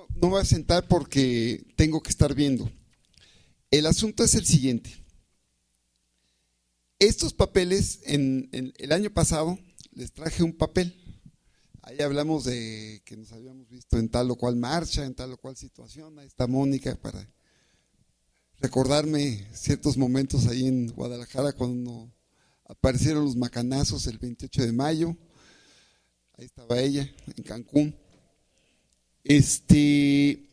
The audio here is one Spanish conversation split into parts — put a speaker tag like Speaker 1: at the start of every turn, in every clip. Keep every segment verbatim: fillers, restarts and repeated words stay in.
Speaker 1: no me voy a sentar porque tengo que estar viendo. El asunto es el siguiente. Estos papeles, en, en el año pasado les traje un papel. Ahí hablamos de que nos habíamos visto en tal o cual marcha, en tal o cual situación. Ahí está Mónica para recordarme ciertos momentos ahí en Guadalajara cuando aparecieron los macanazos el veintiocho de mayo. Ahí estaba ella, en Cancún. Este,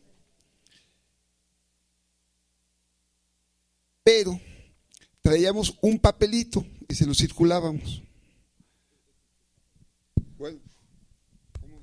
Speaker 1: pero traíamos un papelito y se lo circulábamos. Bueno, ¿cómo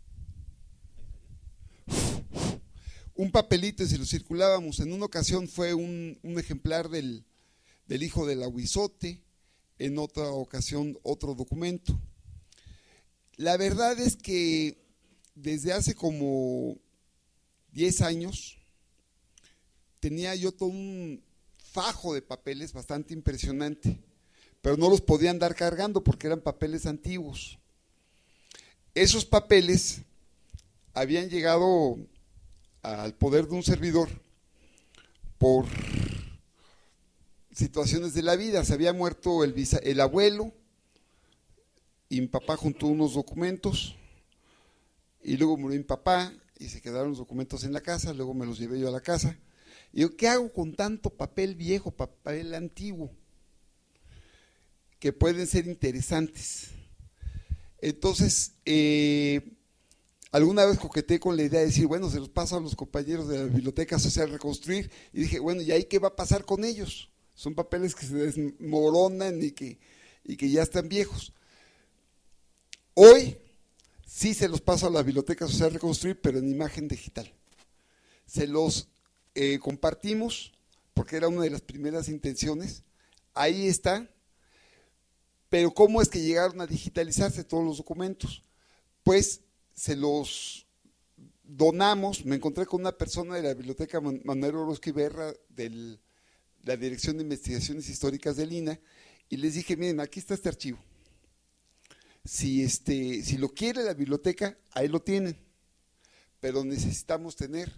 Speaker 1: se? Un papelito y se lo circulábamos. En una ocasión fue un, un ejemplar del, del hijo del Ahuizote, en otra ocasión otro documento. La verdad es que desde hace como diez años tenía yo todo un fajo de papeles bastante impresionante, pero no los podía andar cargando porque eran papeles antiguos. Esos papeles habían llegado al poder de un servidor por situaciones de la vida. Se había muerto el, el abuelo y mi papá juntó unos documentos y luego murió mi papá y se quedaron los documentos en la casa. Luego me los llevé yo a la casa y digo, ¿qué hago con tanto papel viejo, papel antiguo que pueden ser interesantes? Entonces eh, alguna vez coqueteé con la idea de decir, bueno, se los paso a los compañeros de la Biblioteca Social Reconstruir, y dije, bueno, ¿y ahí qué va a pasar con ellos? Son papeles que se desmoronan y que, y que ya están viejos. Hoy sí se los paso a la Biblioteca Social Reconstruir, pero en imagen digital. Se los eh, compartimos, porque era una de las primeras intenciones. Ahí está. Pero ¿cómo es que llegaron a digitalizarse todos los documentos? Pues se los donamos. Me encontré con una persona de la Biblioteca Manuel Orozco Iberra, de la Dirección de Investigaciones Históricas del I N A, y les dije, miren, aquí está este archivo. Si, este, si lo quiere la biblioteca, ahí lo tienen, pero necesitamos tener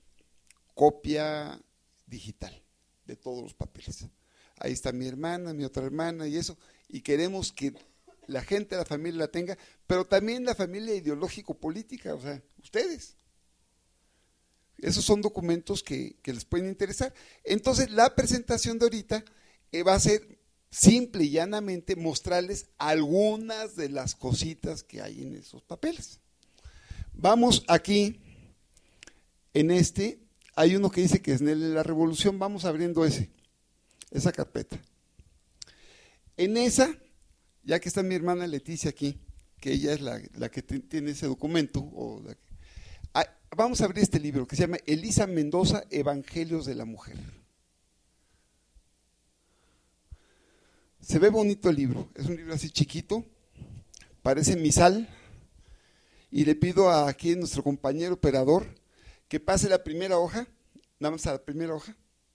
Speaker 1: copia digital de todos los papeles. Ahí está mi hermana, mi otra hermana y eso, y queremos que la gente de la familia la tenga, pero también la familia ideológico-política, o sea, ustedes. Esos son documentos que, que les pueden interesar. Entonces, la presentación de ahorita eh, va a ser simple y llanamente mostrarles algunas de las cositas que hay en esos papeles. Vamos aquí, en este, hay uno que dice que es en la revolución, vamos abriendo ese, esa carpeta. En esa, ya que está mi hermana Leticia aquí, que ella es la, la que tiene ese documento, o la que, ah, vamos a abrir este libro que se llama Elisa Mendoza, Evangelios de la Mujer. Se ve bonito el libro, es un libro así chiquito, parece misal, y le pido a aquí a nuestro compañero operador que pase la primera hoja, nada más a la primera hoja.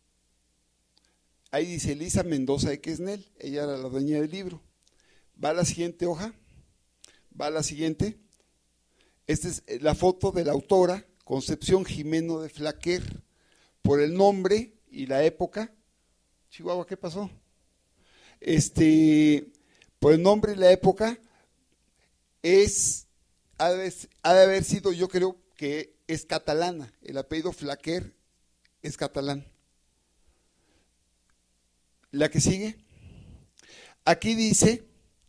Speaker 1: Ahí dice Elisa Mendoza Equesnel, ella era la dueña del libro. Va a la siguiente hoja, va a la siguiente. Esta es la foto de la autora, Concepción Jimeno de Flaquer, por el nombre y la época. Chihuahua, ¿qué pasó? Este, por el nombre y la época, es, ha de, ha de haber sido, yo creo que es catalana, el apellido Flaquer es catalán. La que sigue, aquí dice,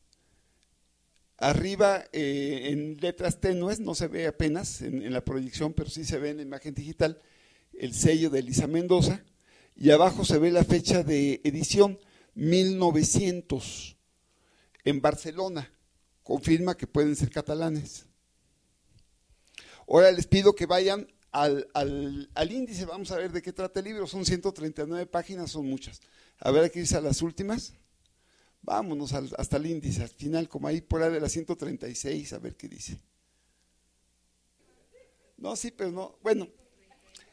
Speaker 1: arriba eh, en letras tenues, no se ve apenas en, en la proyección, pero sí se ve en la imagen digital, el sello de Elisa Mendoza, y abajo se ve la fecha de edición, mil novecientos, en Barcelona, confirma que pueden ser catalanes. Ahora les pido que vayan al, al, al índice, vamos a ver de qué trata el libro, son ciento treinta y nueve páginas, son muchas. A ver, aquí dice a las últimas, vámonos al, hasta el índice, al final, como ahí por ahí de las ciento treinta y seis, a ver qué dice. No, sí, pero no, bueno.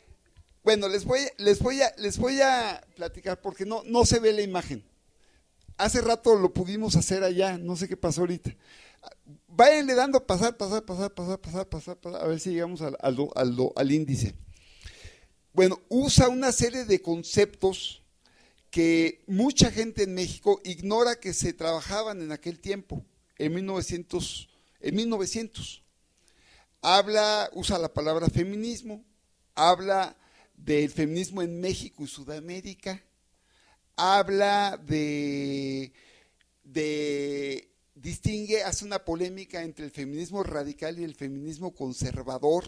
Speaker 1: Bueno, les voy, les voy a, les voy a platicar porque no, no se ve la imagen. hace rato lo pudimos hacer allá, no sé qué pasó ahorita. Váyanle dando pasar, pasar, pasar, pasar, pasar, pasar, pasar, a ver si llegamos al, al, al, al índice. Bueno, usa una serie de conceptos que mucha gente en México ignora que se trabajaban en aquel tiempo, en mil novecientos. En mil novecientos. Habla, usa la palabra feminismo, habla del feminismo en México y Sudamérica, habla de, de, distingue, hace una polémica entre el feminismo radical y el feminismo conservador.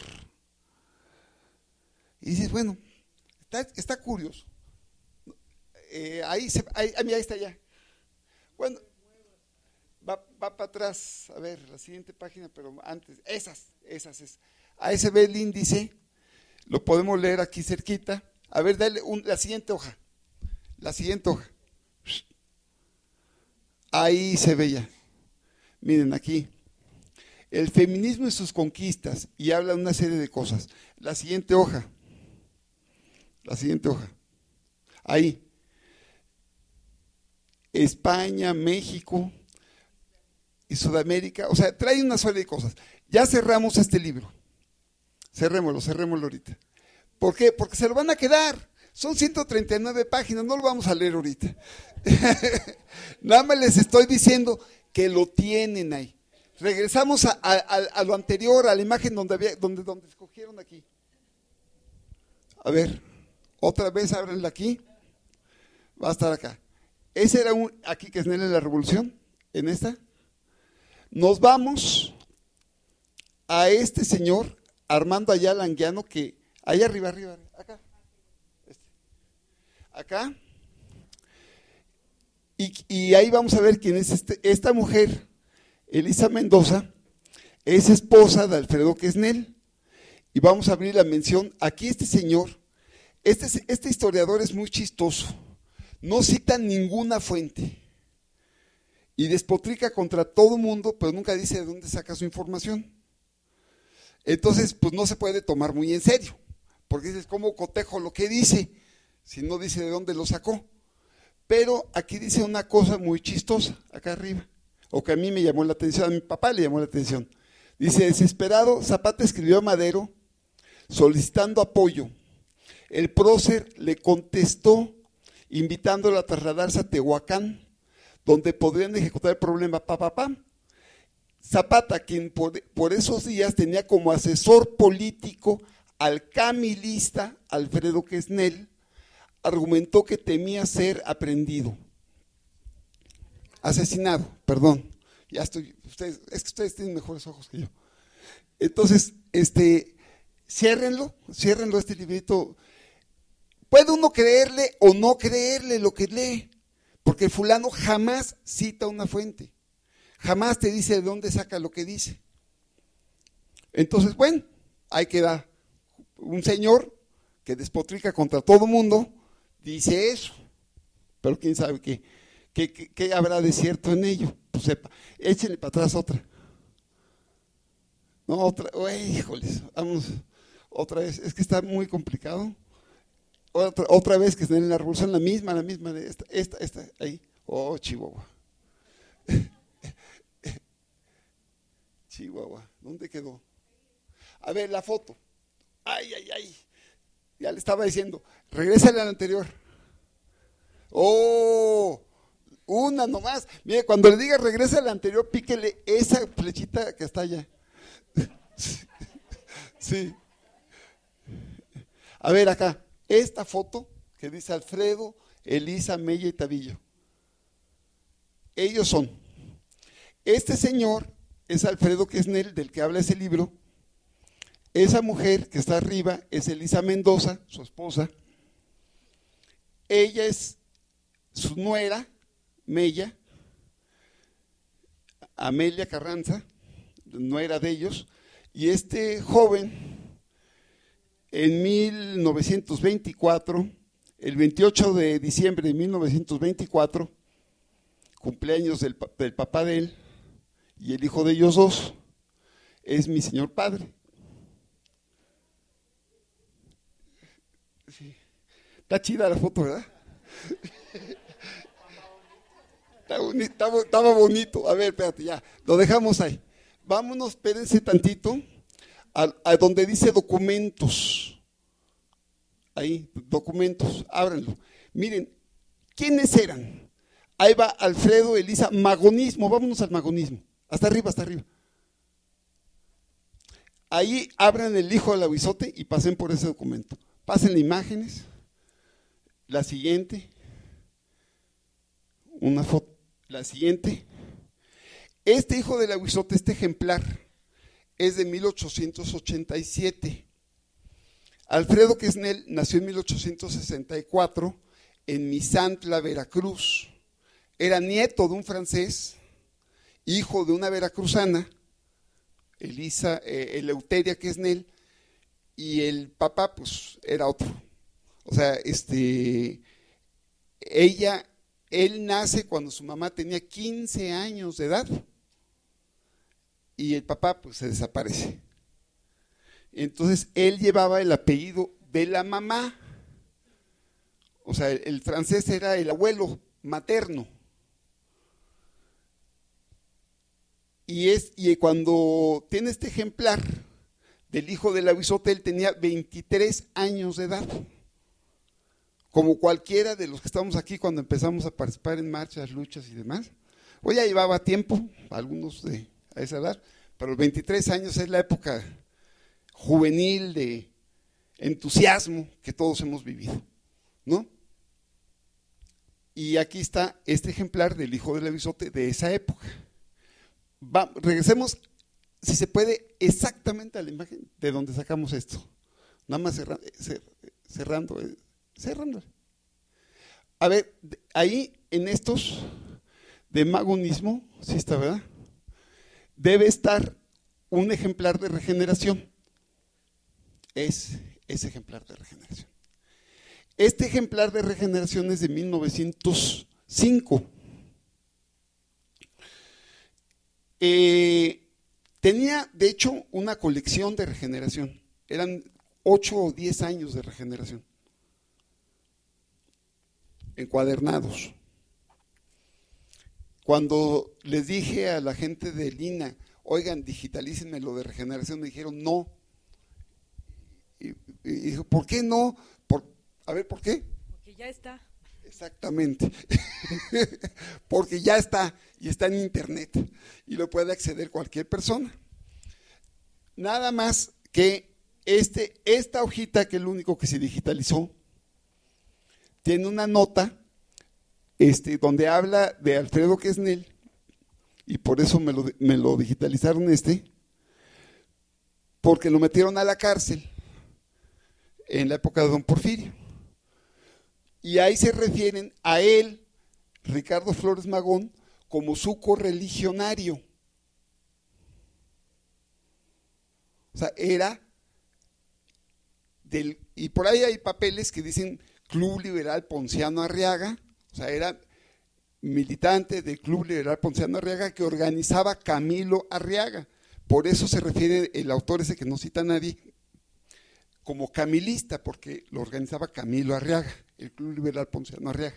Speaker 1: Y dices, bueno, está, está curioso. Eh, ahí, se, ahí, ahí está ya. Bueno, va, va para atrás, a ver, la siguiente página, pero antes, esas, esas, es. Ahí se ve el índice, lo podemos leer aquí cerquita. A ver, dale un, la siguiente hoja, la siguiente hoja. Ahí se ve ya. Miren aquí, el feminismo y sus conquistas, y habla de una serie de cosas. La siguiente hoja, la siguiente hoja, ahí. España, México y Sudamérica, o sea, trae una serie de cosas. Ya cerramos este libro, cerrémoslo, cerrémoslo ahorita. ¿Por qué? Porque se lo van a quedar, son ciento treinta y nueve páginas, no lo vamos a leer ahorita. Nada más les estoy diciendo que lo tienen ahí. Regresamos a, a, a lo anterior, a la imagen donde, había, donde, donde escogieron aquí. A ver, otra vez ábranla aquí, va a estar acá. Ese era un, aquí que es en la revolución, en esta. Nos vamos a este señor, Armando Ayala Anguiano, que, allá arriba, arriba, acá. Este, acá. Y, y ahí vamos a ver quién es este, esta mujer, Elisa Mendoza, es esposa de Alfredo Quesnel. Y vamos a abrir la mención, aquí este señor, este, este historiador es muy chistoso. No cita ninguna fuente y despotrica contra todo mundo, pero nunca dice de dónde saca su información. Entonces, pues no se puede tomar muy en serio, porque dices, ¿cómo cotejo lo que dice? Si no dice de dónde lo sacó. Pero aquí dice una cosa muy chistosa, acá arriba, o que a mí me llamó la atención, a mi papá le llamó la atención. Dice, desesperado, Zapata escribió a Madero solicitando apoyo. El prócer le contestó invitándolo a trasladarse a Tehuacán, donde podrían ejecutar el problema. Pa, pa, pa. Zapata, quien por, por esos días tenía como asesor político al camilista Alfredo Quesnel, argumentó que temía ser aprendido, asesinado, perdón, ya estoy, ustedes, es que ustedes tienen mejores ojos que yo. Entonces, este, ciérrenlo, ciérrenlo este librito. Puede uno creerle o no creerle lo que lee, porque el fulano jamás cita una fuente, jamás te dice de dónde saca lo que dice. Entonces, bueno, ahí queda un señor que despotrica contra todo mundo, dice eso, pero quién sabe qué, qué, qué, qué habrá de cierto en ello. Pues sepa, échenle para atrás otra. No, otra, uy, híjoles, vamos, otra vez, es que está muy complicado. Otra, otra vez que estén en la revolución, la misma, la misma, de esta, esta, esta, ahí. Oh, Chihuahua. Chihuahua, ¿dónde quedó? A ver, la foto. Ay, ay, ay. Ya le estaba diciendo, regrésale a la anterior. Oh, una nomás. Mire, cuando le diga regresa a la anterior, píquele esa flechita que está allá. Sí. A ver, acá. Esta foto que dice Alfredo, Elisa, Mella y Tabillo. Ellos son. Este señor es Alfredo Quesnel, del que habla ese libro. Esa mujer que está arriba es Elisa Mendoza, su esposa. Ella es su nuera, Mella, Amelia Carranza, nuera de ellos. Y este joven, en mil novecientos veinticuatro, el veintiocho de diciembre de mil novecientos veinticuatro, cumpleaños del, del papá de él, y el hijo de ellos dos es mi señor padre. Sí. Está chida la foto, ¿verdad? bonito, estaba, estaba bonito. A ver, espérate, ya. Lo dejamos ahí. Vámonos, espérense tantito, a, a donde dice documentos. Ahí, documentos, ábranlo. Miren, ¿quiénes eran? Ahí va Alfredo, Elisa, magonismo. Vámonos al magonismo. Hasta arriba, hasta arriba. Ahí abran el hijo del aguizote y pasen por ese documento. Pasen imágenes. La siguiente. Una foto. La siguiente. Este hijo del aguizote, este ejemplar, es de mil ochocientos ochenta y siete. Alfredo Quesnel nació en mil ochocientos sesenta y cuatro en Misantla, Veracruz. Era nieto de un francés, hijo de una veracruzana, Elisa, eh, Eleuteria Quesnel, y el papá pues era otro. O sea, este, ella, él nace cuando su mamá tenía quince años de edad y el papá pues se desaparece. Entonces él llevaba el apellido de la mamá. O sea, el, el francés era el abuelo materno. Y, es, y cuando tiene este ejemplar del hijo del aguizote, él tenía veintitrés años de edad. Como cualquiera de los que estamos aquí cuando empezamos a participar en marchas, luchas y demás. O ya llevaba tiempo, algunos de a esa edad, pero los veintitrés años es la época juvenil de entusiasmo que todos hemos vivido, ¿no? Y aquí está este ejemplar del hijo del aguizote de esa época. Va, regresemos, si se puede, exactamente a la imagen de donde sacamos esto. Nada más cerra, cer, cerrando, cerrando. A ver, ahí en estos de magonismo, sí está, ¿verdad? Debe estar un ejemplar de regeneración. Es ese ejemplar de regeneración. Este ejemplar de regeneración es de mil novecientos cinco. Eh, tenía, de hecho, una colección de regeneración. Eran ocho o diez años de regeneración. Encuadernados. Cuando les dije a la gente del I N A, oigan, digitalícenme lo de regeneración, me dijeron no. Y, y dijo, ¿por qué no? Por, a ver, ¿por qué?
Speaker 2: Porque ya está.
Speaker 1: Exactamente. Porque ya está y está en internet y lo puede acceder cualquier persona. Nada más que este, esta hojita, que es lo único que se digitalizó, tiene una nota este, donde habla de Alfredo Quesnel, y por eso me lo, me lo digitalizaron este, porque lo metieron a la cárcel en la época de don Porfirio. Y ahí se refieren a él, Ricardo Flores Magón, como su correligionario. O sea, era del, y por ahí hay papeles que dicen Club Liberal Ponciano Arriaga, o sea, era militante del Club Liberal Ponciano Arriaga que organizaba Camilo Arriaga. Por eso se refiere el autor ese que no cita a nadie como camilista, porque lo organizaba Camilo Arriaga, el Club Liberal Ponciano Arriaga.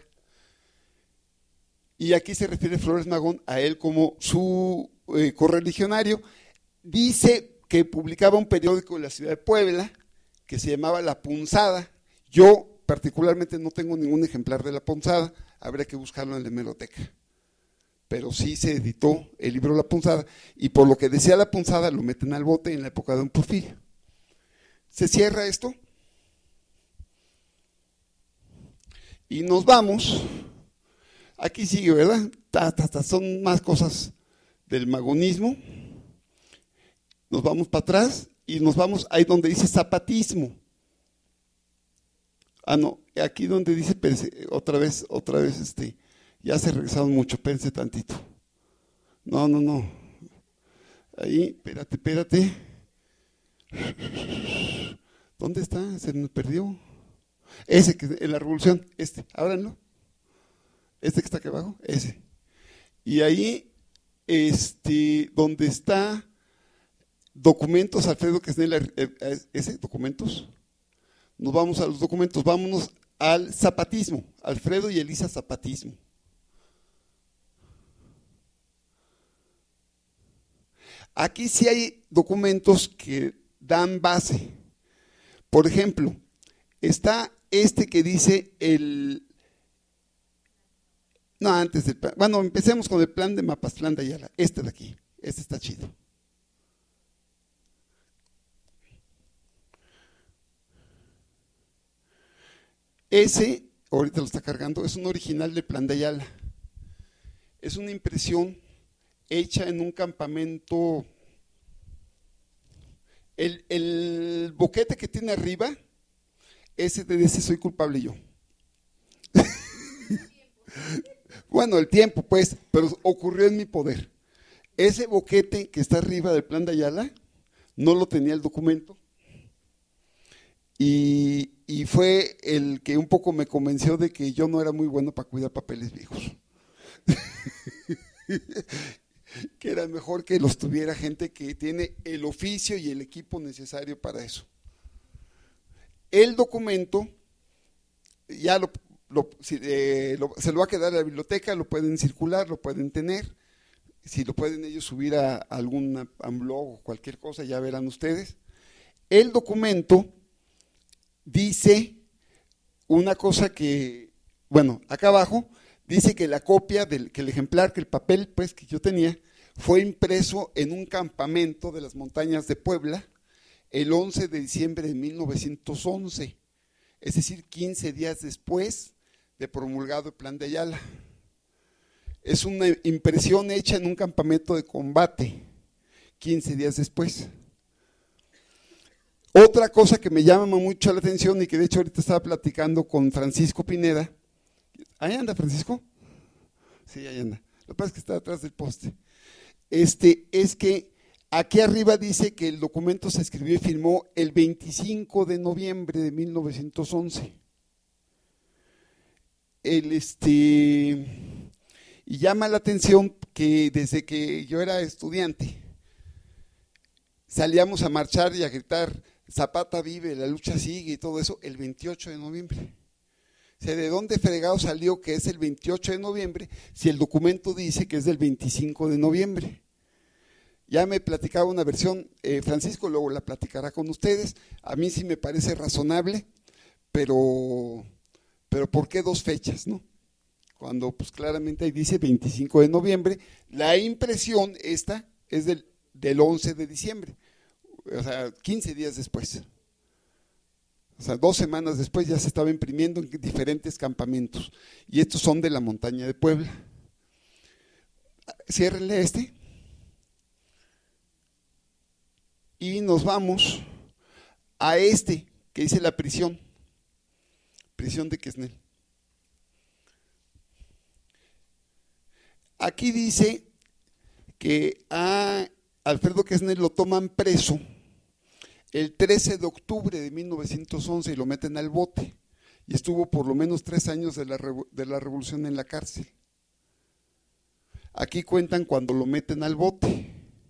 Speaker 1: Y aquí se refiere Flores Magón a él como su eh, correligionario. Dice que publicaba un periódico en la ciudad de Puebla que se llamaba La Punzada. Yo particularmente no tengo ningún ejemplar de La Punzada, habría que buscarlo en la hemeroteca. Pero sí se editó el libro La Punzada, y por lo que decía La Punzada lo meten al bote en la época de don Porfirio. Se cierra esto y nos vamos. Aquí sigue, ¿verdad? Ta, ta, ta, son más cosas del magonismo. Nos vamos para atrás y nos vamos ahí donde dice zapatismo. Ah, no, aquí donde dice, pense, otra vez, otra vez, este, ya se regresaron mucho, pense tantito. No, no, no. Ahí, espérate, espérate. ¿Dónde está? Se me perdió. Ese que en la revolución, este, ábranlo. Este que está aquí abajo, ese. Y ahí, este, donde está documentos, Alfredo Quesnel, ese, documentos. Nos vamos a los documentos, vámonos al zapatismo, Alfredo y Elisa Zapatismo. Aquí sí hay documentos que dan base. Por ejemplo, está este que dice el... No, antes del plan. Bueno, empecemos con el plan de Mapastlán de Ayala. Este de aquí. Este está chido. Ese, ahorita lo está cargando, es un original del plan de Ayala. Es una impresión hecha en un campamento. El, el boquete que tiene arriba, ese de ese soy culpable yo. Bueno, el tiempo pues, pero ocurrió en mi poder. Ese boquete que está arriba del plan de Ayala, no lo tenía el documento. Y, y fue el que un poco me convenció de que yo no era muy bueno para cuidar papeles viejos. Que era mejor que los tuviera gente que tiene el oficio y el equipo necesario para eso. El documento, ya lo, lo, si, eh, lo, se lo va a quedar a la biblioteca, lo pueden circular, lo pueden tener. Si lo pueden ellos subir a, a algún a un blog o cualquier cosa, ya verán ustedes. El documento dice una cosa que, bueno, acá abajo dice que la copia, del, que el ejemplar, que el papel pues que yo tenía, fue impreso en un campamento de las montañas de Puebla el once de diciembre de mil novecientos once, es decir, quince días después de promulgado el plan de Ayala. Es una impresión hecha en un campamento de combate, quince días después. Otra cosa que me llama mucho la atención y que de hecho ahorita estaba platicando con Francisco Pineda. ¿Ahí anda Francisco? Sí, ahí anda. Lo que pasa es que está atrás del poste. Este, es que aquí arriba dice que el documento se escribió y firmó el veinticinco de noviembre de mil novecientos once. El este, y llama la atención que desde que yo era estudiante salíamos a marchar y a gritar Zapata vive, la lucha sigue y todo eso el veintiocho de noviembre. O sea, ¿de dónde fregado salió que es el veintiocho de noviembre si el documento dice que es del veinticinco de noviembre? Ya me platicaba una versión, eh, Francisco luego la platicará con ustedes, a mí sí me parece razonable, pero, pero ¿por qué dos fechas, no? Cuando pues claramente ahí dice veinticinco de noviembre, la impresión esta es del, del once de diciembre, o sea, quince días después. O sea, dos semanas después ya se estaba imprimiendo en diferentes campamentos. Y estos son de la montaña de Puebla. Ciérrenle este. Y nos vamos a este, que dice la prisión. Prisión de Quesnel. Aquí dice que a Alfredo Quesnel lo toman preso el trece de octubre de mil novecientos once y lo meten al bote y estuvo por lo menos tres años de la, de la revolución en la cárcel. Aquí cuentan cuando lo meten al bote.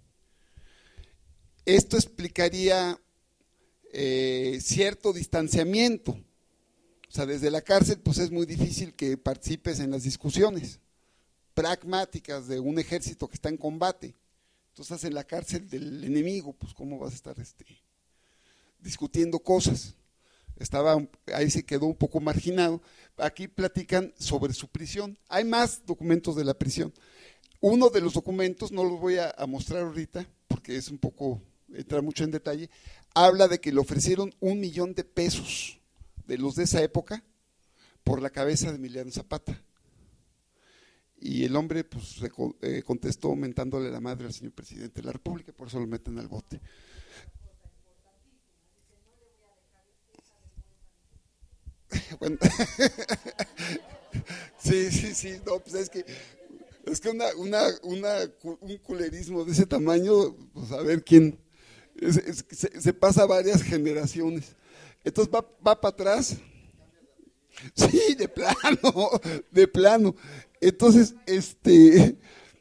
Speaker 1: Esto explicaría eh, cierto distanciamiento. O sea, desde la cárcel pues es muy difícil que participes en las discusiones pragmáticas de un ejército que está en combate. Tú estás en la cárcel del enemigo, pues cómo vas a estar este discutiendo cosas. Estaba, ahí se quedó un poco marginado. Aquí platican sobre su prisión. Hay más documentos de la prisión. Uno de los documentos, no los voy a, a mostrar ahorita, porque es un poco, entra mucho en detalle, habla de que le ofrecieron un millón de pesos de los de esa época por la cabeza de Emiliano Zapata. Y el hombre pues eh, contestó mentándole la madre al señor presidente de la República, por eso lo meten al bote. Bueno, sí, sí, sí, no, pues es que es que una, una, una, un culerismo de ese tamaño, pues a ver quién, es, es, se, se pasa varias generaciones. Entonces va, va para atrás. Sí, de plano, de plano. Entonces, este,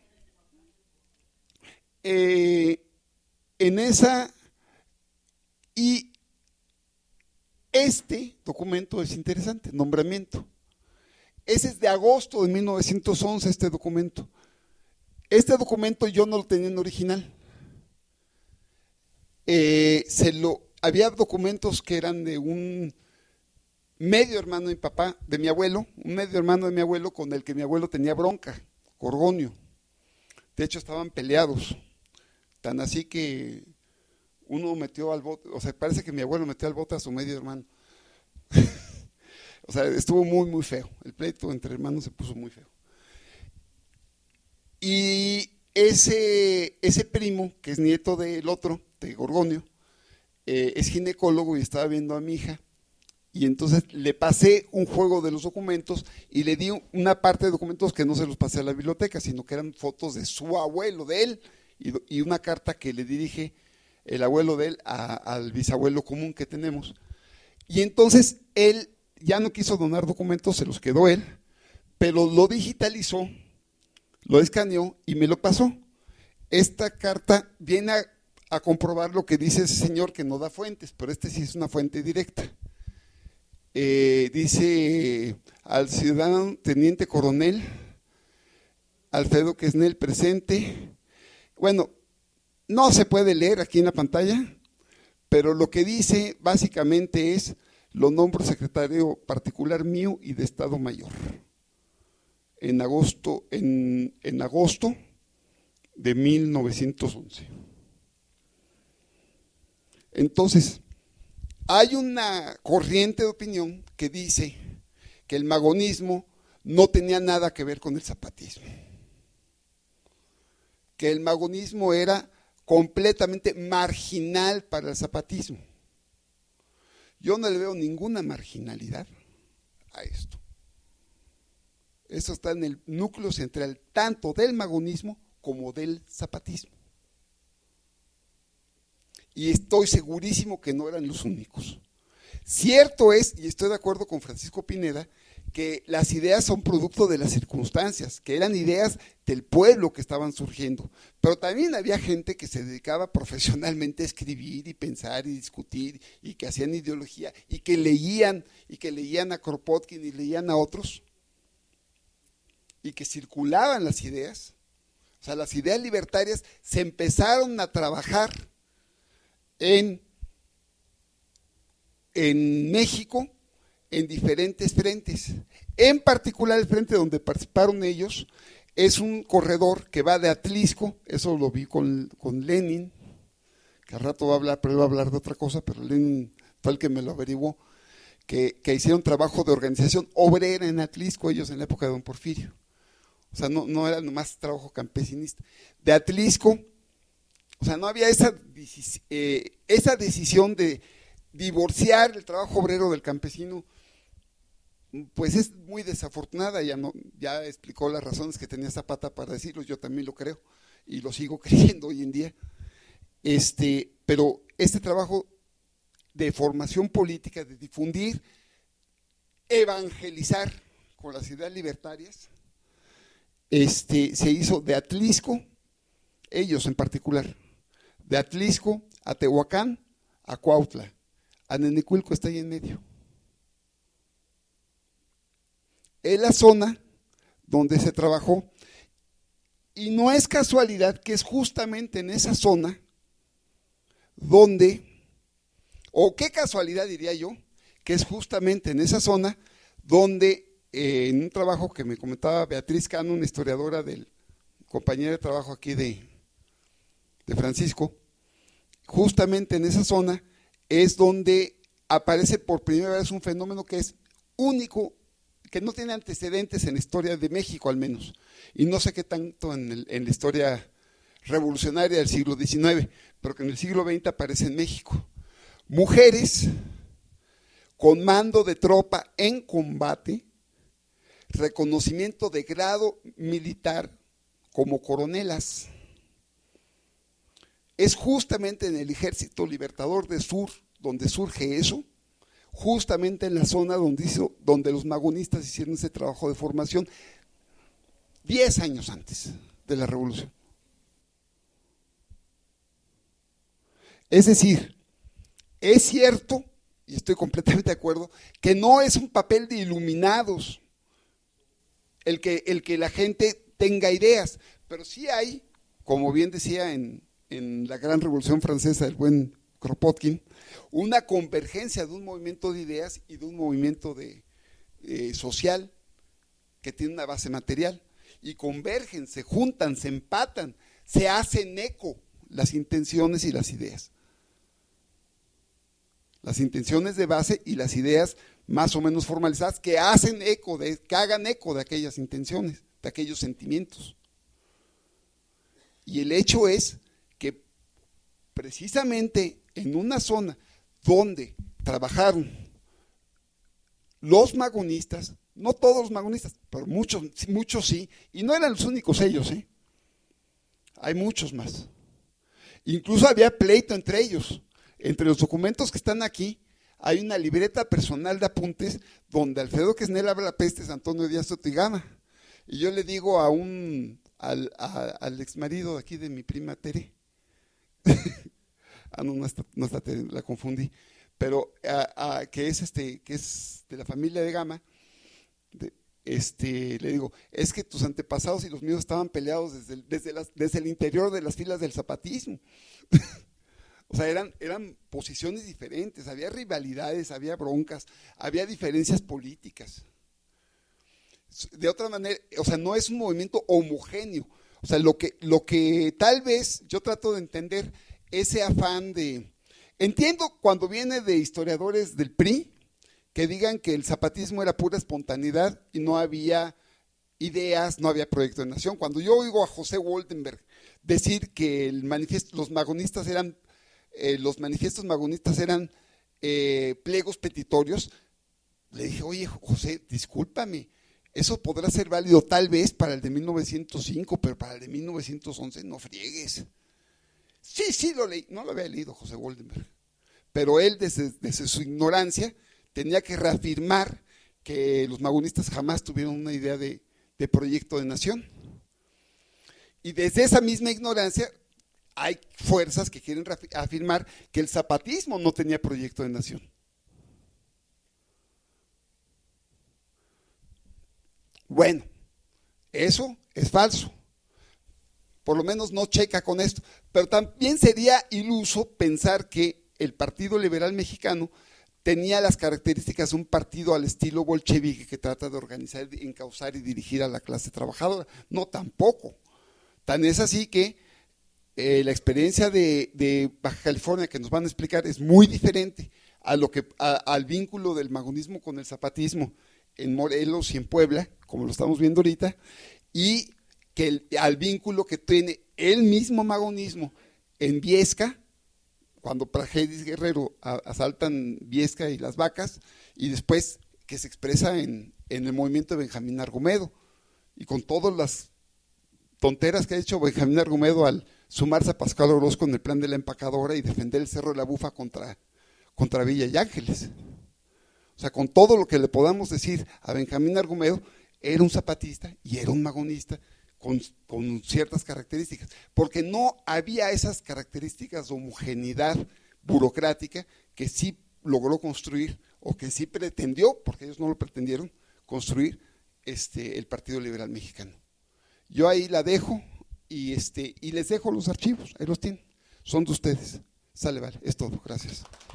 Speaker 1: eh, en esa, y este documento es interesante, nombramiento. Ese es de agosto de mil novecientos once, este documento. Este documento yo no lo tenía en original. eh, se lo, había documentos que eran de un medio hermano de mi papá, de mi abuelo, un medio hermano de mi abuelo con el que mi abuelo tenía bronca, Gorgonio. De hecho estaban peleados, tan así que uno metió al bote, o sea, parece que mi abuelo metió al bote a su medio hermano. O sea, estuvo muy, muy feo. El pleito entre hermanos se puso muy feo. Y ese, ese primo, que es nieto del otro, de Gorgonio, eh, es ginecólogo y estaba viendo a mi hija. Y entonces le pasé un juego de los documentos y le di una parte de documentos que no se los pasé a la biblioteca, sino que eran fotos de su abuelo, de él, y, y una carta que le dirige el abuelo de él a, al bisabuelo común que tenemos. Y entonces él ya no quiso donar documentos, se los quedó él, pero lo digitalizó, lo escaneó y me lo pasó. Esta carta viene a, a comprobar lo que dice ese señor que no da fuentes, pero este sí es una fuente directa. Eh, dice al ciudadano teniente coronel Alfredo Quesnel presente. Bueno, no se puede leer aquí en la pantalla, pero lo que dice básicamente es: lo nombro secretario particular mío y de Estado Mayor en agosto, en, en agosto de mil novecientos once. Entonces, hay una corriente de opinión que dice que el magonismo no tenía nada que ver con el zapatismo, que el magonismo era completamente marginal para el zapatismo. Yo no le veo ninguna marginalidad a esto. Esto está en el núcleo central tanto del magonismo como del zapatismo. Y estoy segurísimo que no eran los únicos. Cierto es, y estoy de acuerdo con Francisco Pineda, que las ideas son producto de las circunstancias, que eran ideas del pueblo que estaban surgiendo, pero también había gente que se dedicaba profesionalmente a escribir y pensar y discutir, y que hacían ideología, y que leían, y que leían a Kropotkin y leían a otros, y que circulaban las ideas. O sea, las ideas libertarias se empezaron a trabajar en, en México en diferentes frentes. En particular el frente donde participaron ellos es un corredor que va de Atlisco, eso lo vi con, con Lenin, que al rato va a hablar, pero él va a hablar de otra cosa, pero Lenin fue el que me lo averiguó, que, que hicieron trabajo de organización obrera en Atlisco, ellos en la época de don Porfirio. O sea, no, no era nomás trabajo campesinista. De Atlisco, o sea, no había esa, eh, esa decisión de divorciar el trabajo obrero del campesino, pues es muy desafortunada. Ya, no, ya explicó las razones que tenía Zapata para decirlo, yo también lo creo y lo sigo creyendo hoy en día. Este, pero este trabajo de formación política, de difundir, evangelizar con las ideas libertarias, este, se hizo de Atlisco, ellos en particular, de Atlisco a Tehuacán, a Cuautla, a Nenecuilco está ahí en medio. Es la zona donde se trabajó, y no es casualidad que es justamente en esa zona donde, o qué casualidad diría yo, que es justamente en esa zona donde eh, en un trabajo que me comentaba Beatriz Cano, una historiadora del compañera de trabajo aquí de, de Francisco, justamente en esa zona es donde aparece por primera vez un fenómeno que es único, que no tiene antecedentes en la historia de México al menos, y no sé qué tanto en, el, en la historia revolucionaria del siglo diecinueve, pero que en el siglo veinte aparece en México. Mujeres con mando de tropa en combate, reconocimiento de grado militar como coronelas. Es justamente en el Ejército Libertador del Sur donde surge eso, justamente en la zona donde, hizo, donde los magonistas hicieron ese trabajo de formación diez años antes de la revolución. Es decir, es cierto, y estoy completamente de acuerdo, que no es un papel de iluminados el que, el que la gente tenga ideas, pero sí hay, como bien decía en en la gran revolución francesa, el buen Kropotkin, una convergencia de un movimiento de ideas y de un movimiento de, eh, social que tiene una base material, y convergen, se juntan, se empatan, se hacen eco las intenciones y las ideas. Las intenciones de base y las ideas más o menos formalizadas que hacen eco, de, que hagan eco de aquellas intenciones, de aquellos sentimientos. Y el hecho es que precisamente en una zona donde trabajaron los magonistas, no todos los magonistas, pero muchos, muchos sí, y no eran los únicos ellos, ¿eh? Hay muchos más. Incluso había pleito entre ellos. Entre los documentos que están aquí, hay una libreta personal de apuntes donde Alfredo Quesnel habla pestes a Antonio Díaz Totigama. Y yo le digo a un, al, a, al ex marido de aquí de mi prima Tere, ah, no, no está, no está Tere, la confundí, pero a, a, que es este, que es de la familia de Gama, de, este, le digo, es que tus antepasados y los míos estaban peleados desde el, desde las, desde el interior de las filas del zapatismo. O sea, eran, eran posiciones diferentes, había rivalidades, había broncas, había diferencias políticas. De otra manera, o sea, no es un movimiento homogéneo. O sea, lo que, lo que tal vez yo trato de entender, ese afán de... Entiendo cuando viene de historiadores del P R I, que digan que el zapatismo era pura espontaneidad y no había ideas, no había proyecto de nación. Cuando yo oigo a José Woldenberg decir que el manifiesto, los magonistas eran... Eh, los manifiestos magonistas eran eh, pliegos petitorios, le dije, oye José, discúlpame, eso podrá ser válido tal vez para el de mil novecientos cinco, pero para el de mil novecientos once no friegues. Sí, sí lo leí, no lo había leído José Woldenberg, pero él desde, desde su ignorancia tenía que reafirmar que los magonistas jamás tuvieron una idea de, de proyecto de nación. Y desde esa misma ignorancia hay fuerzas que quieren afirmar que el zapatismo no tenía proyecto de nación. Bueno, eso es falso. Por lo menos no checa con esto. Pero también sería iluso pensar que el Partido Liberal Mexicano tenía las características de un partido al estilo bolchevique que trata de organizar, encauzar y dirigir a la clase trabajadora. No, tampoco. Tan es así que Eh, la experiencia de, de Baja California que nos van a explicar es muy diferente a lo que, a, al vínculo del magonismo con el zapatismo en Morelos y en Puebla, como lo estamos viendo ahorita, y que el, al vínculo que tiene el mismo magonismo en Viesca, cuando Praxedis Guerrero a, asaltan Viesca y Las Vacas, y después que se expresa en, en el movimiento de Benjamín Argumedo, y con todas las tonteras que ha hecho Benjamín Argumedo al sumarse a Pascual Orozco en el plan de la empacadora y defender el Cerro de la Bufa contra, contra Villa y Ángeles. O sea, con todo lo que le podamos decir a Benjamín Argumedo, era un zapatista y era un magonista con, con ciertas características, porque no había esas características de homogeneidad burocrática que sí logró construir, o que sí pretendió, porque ellos no lo pretendieron, construir este, el Partido Liberal Mexicano. Yo ahí la dejo. Y, este, y les dejo los archivos, ahí los tienen, son de ustedes. Sale, vale, es todo, gracias.